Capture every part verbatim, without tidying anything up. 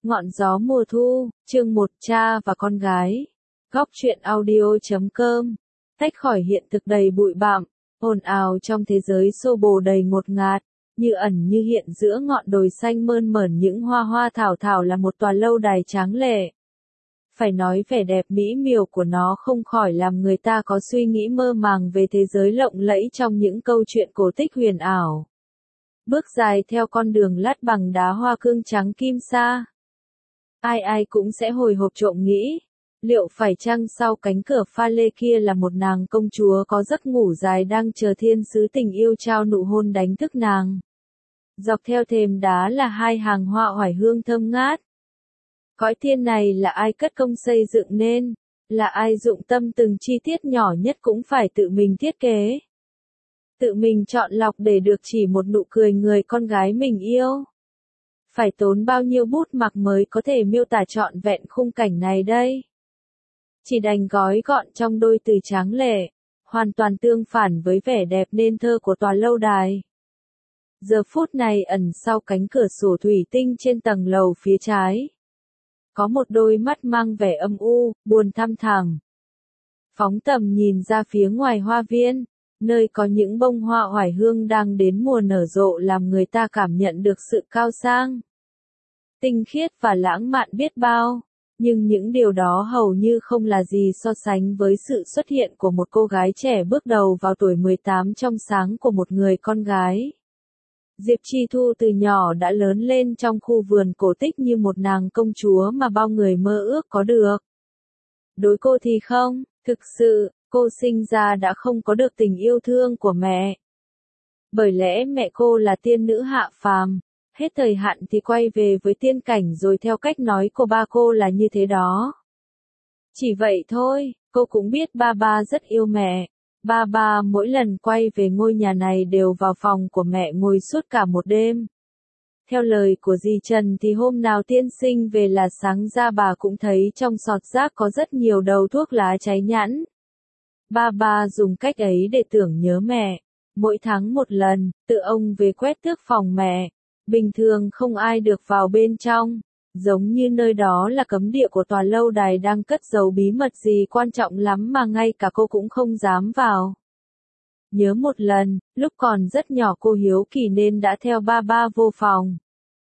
Ngọn gió mùa thu, chương một, cha và con gái. Góc truyện audio chấm com. Tách khỏi hiện thực đầy bụi bặm, ồn ào trong thế giới xô bồ đầy ngột ngạt, như ẩn như hiện giữa ngọn đồi xanh mơn mởn những hoa hoa thảo thảo là một tòa lâu đài tráng lệ. Phải nói vẻ đẹp mỹ miều của nó không khỏi làm người ta có suy nghĩ mơ màng về thế giới lộng lẫy trong những câu chuyện cổ tích huyền ảo. Bước dài theo con đường lát bằng đá hoa cương trắng kim sa. Ai ai cũng sẽ hồi hộp trộm nghĩ, liệu phải chăng sau cánh cửa pha lê kia là một nàng công chúa có giấc ngủ dài đang chờ thiên sứ tình yêu trao nụ hôn đánh thức nàng. Dọc theo thềm đá là hai hàng hoa oải hương thơm ngát. Cõi thiên này là ai cất công xây dựng nên, là ai dụng tâm từng chi tiết nhỏ nhất cũng phải tự mình thiết kế. Tự mình chọn lọc để được chỉ một nụ cười người con gái mình yêu. Phải tốn bao nhiêu bút mặc mới có thể miêu tả trọn vẹn khung cảnh này đây. Chỉ đành gói gọn trong đôi từ tráng lệ, hoàn toàn tương phản với vẻ đẹp nên thơ của tòa lâu đài. Giờ phút này ẩn sau cánh cửa sổ thủy tinh trên tầng lầu phía trái. Có một đôi mắt mang vẻ âm u, buồn thăm thẳm. Phóng tầm nhìn ra phía ngoài hoa viên, nơi có những bông hoa oải hương đang đến mùa nở rộ làm người ta cảm nhận được sự cao sang, tinh khiết và lãng mạn biết bao, nhưng những điều đó hầu như không là gì so sánh với sự xuất hiện của một cô gái trẻ bước đầu vào tuổi mười tám trong sáng của một người con gái. Diệp Chi Thu từ nhỏ đã lớn lên trong khu vườn cổ tích như một nàng công chúa mà bao người mơ ước có được. Đối cô thì không, thực sự, cô sinh ra đã không có được tình yêu thương của mẹ. Bởi lẽ mẹ cô là tiên nữ hạ phàm, hết thời hạn thì quay về với tiên cảnh rồi theo cách nói của ba cô là như thế đó. Chỉ vậy thôi, cô cũng biết ba ba rất yêu mẹ. Ba ba mỗi lần quay về ngôi nhà này đều vào phòng của mẹ ngồi suốt cả một đêm. Theo lời của dì Trần thì hôm nào tiên sinh về là sáng ra bà cũng thấy trong sọt rác có rất nhiều đầu thuốc lá cháy nhẵn. Ba ba dùng cách ấy để tưởng nhớ mẹ. Mỗi tháng một lần, tự ông về quét tước phòng mẹ. Bình thường không ai được vào bên trong. Giống như nơi đó là cấm địa của tòa lâu đài đang cất giấu bí mật gì quan trọng lắm mà ngay cả cô cũng không dám vào. Nhớ một lần, lúc còn rất nhỏ cô hiếu kỳ nên đã theo ba ba vô phòng.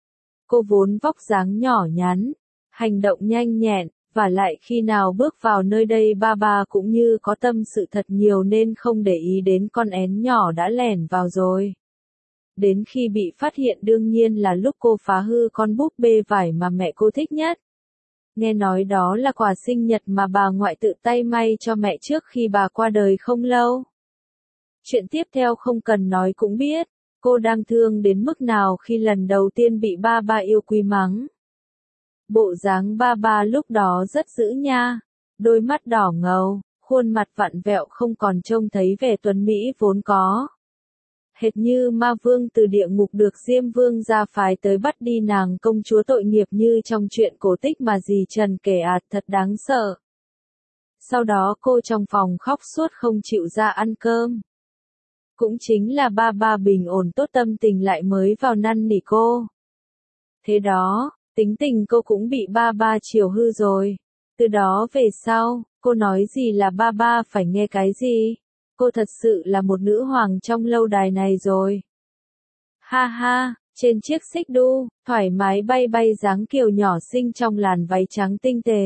Cô vốn vóc dáng nhỏ nhắn, hành động nhanh nhẹn, và lại khi nào bước vào nơi đây ba ba cũng như có tâm sự thật nhiều nên không để ý đến con én nhỏ đã lẻn vào rồi. Đến khi bị phát hiện đương nhiên là lúc cô phá hư con búp bê vải mà mẹ cô thích nhất. Nghe nói đó là quà sinh nhật mà bà ngoại tự tay may cho mẹ trước khi bà qua đời không lâu. Chuyện tiếp theo không cần nói cũng biết, cô đang thương đến mức nào khi lần đầu tiên bị ba ba yêu quý mắng. Bộ dáng ba ba lúc đó rất dữ nha, đôi mắt đỏ ngầu, khuôn mặt vặn vẹo không còn trông thấy vẻ tuấn mỹ vốn có. Hệt như ma vương từ địa ngục được Diêm Vương ra phái tới bắt đi nàng công chúa tội nghiệp như trong chuyện cổ tích mà dì Trần kể ạt thật đáng sợ. Sau đó cô trong phòng khóc suốt không chịu ra ăn cơm. Cũng chính là ba ba bình ổn tốt tâm tình lại mới vào năn nỉ cô. Thế đó, tính tình cô cũng bị ba ba chiều hư rồi. Từ đó về sau, cô nói gì là ba ba phải nghe cái gì. Cô thật sự là một nữ hoàng trong lâu đài này rồi. Ha ha, trên chiếc xích đu, thoải mái bay bay dáng kiều nhỏ xinh trong làn váy trắng tinh tế.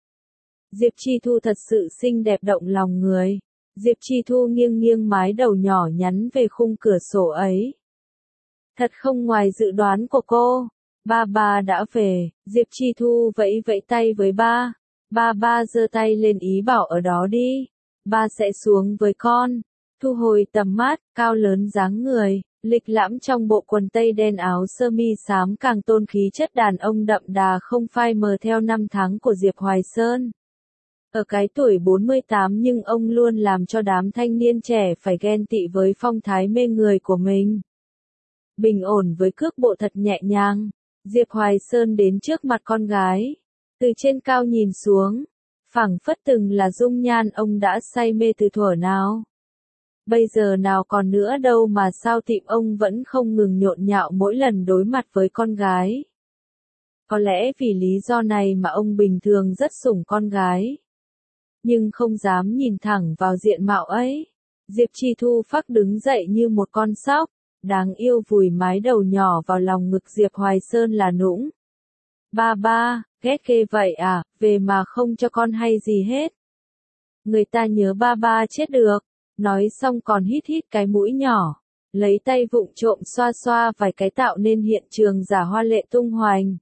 Diệp Chi Thu thật sự xinh đẹp động lòng người. Diệp Chi Thu nghiêng nghiêng mái đầu nhỏ nhắn về khung cửa sổ ấy. Thật không ngoài dự đoán của cô. Ba ba đã về, Diệp Chi Thu vẫy vẫy tay với ba. Ba ba giơ tay lên ý bảo ở đó đi. Ba sẽ xuống với con. Thu hồi tầm mắt, cao lớn dáng người, lịch lãm trong bộ quần tây đen áo sơ mi xám càng tôn khí chất đàn ông đậm đà không phai mờ theo năm tháng của Diệp Hoài Sơn. Ở cái tuổi bốn mươi tám nhưng ông luôn làm cho đám thanh niên trẻ phải ghen tị với phong thái mê người của mình. Bình ổn với cước bộ thật nhẹ nhàng, Diệp Hoài Sơn đến trước mặt con gái. Từ trên cao nhìn xuống, phảng phất từng là dung nhan ông đã say mê từ thuở nào. Bây giờ nào còn nữa đâu mà sao tim ông vẫn không ngừng nhộn nhạo mỗi lần đối mặt với con gái. Có lẽ vì lý do này mà ông bình thường rất sủng con gái. Nhưng không dám nhìn thẳng vào diện mạo ấy. Diệp Chi Thu phác đứng dậy như một con sóc, đáng yêu vùi mái đầu nhỏ vào lòng ngực Diệp Hoài Sơn là nũng. Ba ba, ghét ghê vậy à, về mà không cho con hay gì hết. Người ta nhớ ba ba chết được, nói xong còn hít hít cái mũi nhỏ, lấy tay vụng trộm xoa xoa vài cái tạo nên hiện trường giả hoa lệ tung hoành.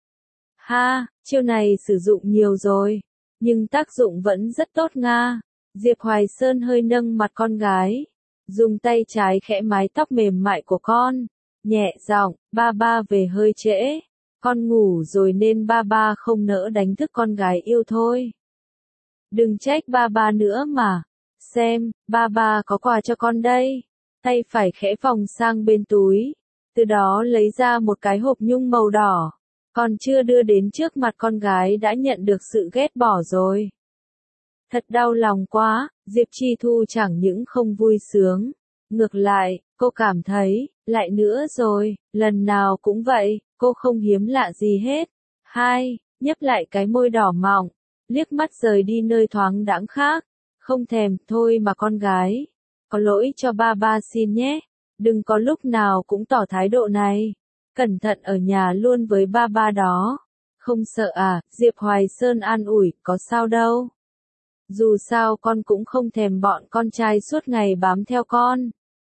Ha, chiêu này sử dụng nhiều rồi, nhưng tác dụng vẫn rất tốt nga. Diệp Hoài Sơn hơi nâng mặt con gái, dùng tay trái khẽ mái tóc mềm mại của con, nhẹ giọng, ba ba về hơi trễ, con ngủ rồi nên ba ba không nỡ đánh thức con gái yêu thôi. Đừng trách ba ba nữa mà, xem, ba ba có quà cho con đây. Tay phải khẽ vòng sang bên túi, từ đó lấy ra một cái hộp nhung màu đỏ, còn chưa đưa đến trước mặt con gái đã nhận được sự ghét bỏ rồi. Thật đau lòng quá, Diệp Chi Thu chẳng những không vui sướng, ngược lại, cô cảm thấy, lại nữa rồi, lần nào cũng vậy, cô không hiếm lạ gì hết. Hai, nhấp lại cái môi đỏ mọng, liếc mắt rời đi nơi thoáng đãng khác, không thèm, thôi mà con gái. Có lỗi cho ba ba xin nhé, đừng có lúc nào cũng tỏ thái độ này, cẩn thận ở nhà luôn với ba ba đó. Không sợ à, Diệp Hoài Sơn an ủi, có sao đâu. Dù sao con cũng không thèm bọn con trai suốt ngày bám theo con.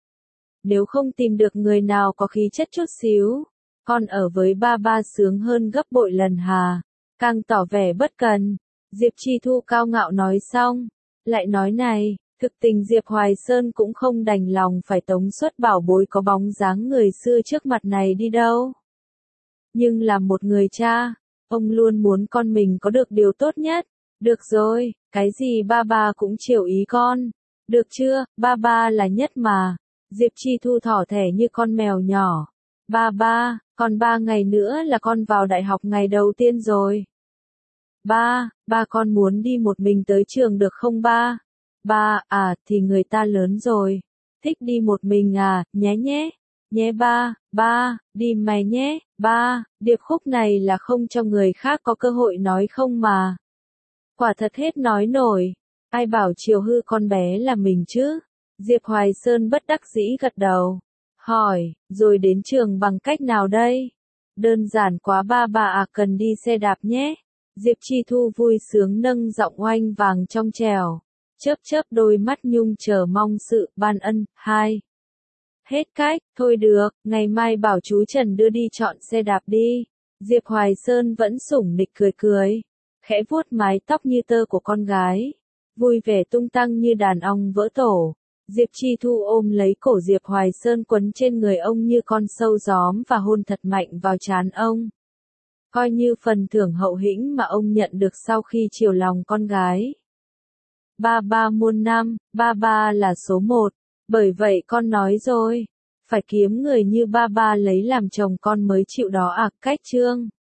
Nếu không tìm được người nào có khí chất chút xíu, con ở với ba ba sướng hơn gấp bội lần hà. Càng tỏ vẻ bất cần, Diệp Chi Thu cao ngạo nói xong, lại nói này, thực tình Diệp Hoài Sơn cũng không đành lòng phải tống xuất bảo bối có bóng dáng người xưa trước mặt này đi đâu. Nhưng là một người cha, ông luôn muốn con mình có được điều tốt nhất. Được rồi, cái gì ba ba cũng chiều ý con. Được chưa, ba ba là nhất mà. Diệp Chi Thu thỏ thẻ như con mèo nhỏ. Ba ba, còn ba ngày nữa là con vào đại học ngày đầu tiên rồi. Ba, ba con muốn đi một mình tới trường được không ba? Ba, à, thì người ta lớn rồi. Thích đi một mình à, nhé nhé. Nhé ba, ba, đi mày nhé. Ba, điệp khúc này là không cho người khác có cơ hội nói không mà. Quả thật hết nói nổi, ai bảo chiều hư con bé là mình chứ? Diệp Hoài Sơn bất đắc dĩ gật đầu, hỏi, rồi đến trường bằng cách nào đây? Đơn giản quá ba bà à, cần đi xe đạp nhé. Diệp Chi Thu vui sướng nâng giọng oanh vàng trong trèo, chớp chớp đôi mắt nhung chờ mong sự ban ân. Hai, hết cách, thôi được, ngày mai bảo chú Trần đưa đi chọn xe đạp đi. Diệp Hoài Sơn vẫn sủng nịch cười cười, khẽ vuốt mái tóc như tơ của con gái, vui vẻ tung tăng như đàn ong vỡ tổ. Diệp Chi Thu ôm lấy cổ Diệp Hoài Sơn quấn trên người ông như con sâu gióm và hôn thật mạnh vào trán ông. Coi như phần thưởng hậu hĩnh mà ông nhận được sau khi chiều lòng con gái. Ba ba muôn năm, ba ba là số một, bởi vậy con nói rồi, phải kiếm người như ba ba lấy làm chồng con mới chịu đó à. Cách chương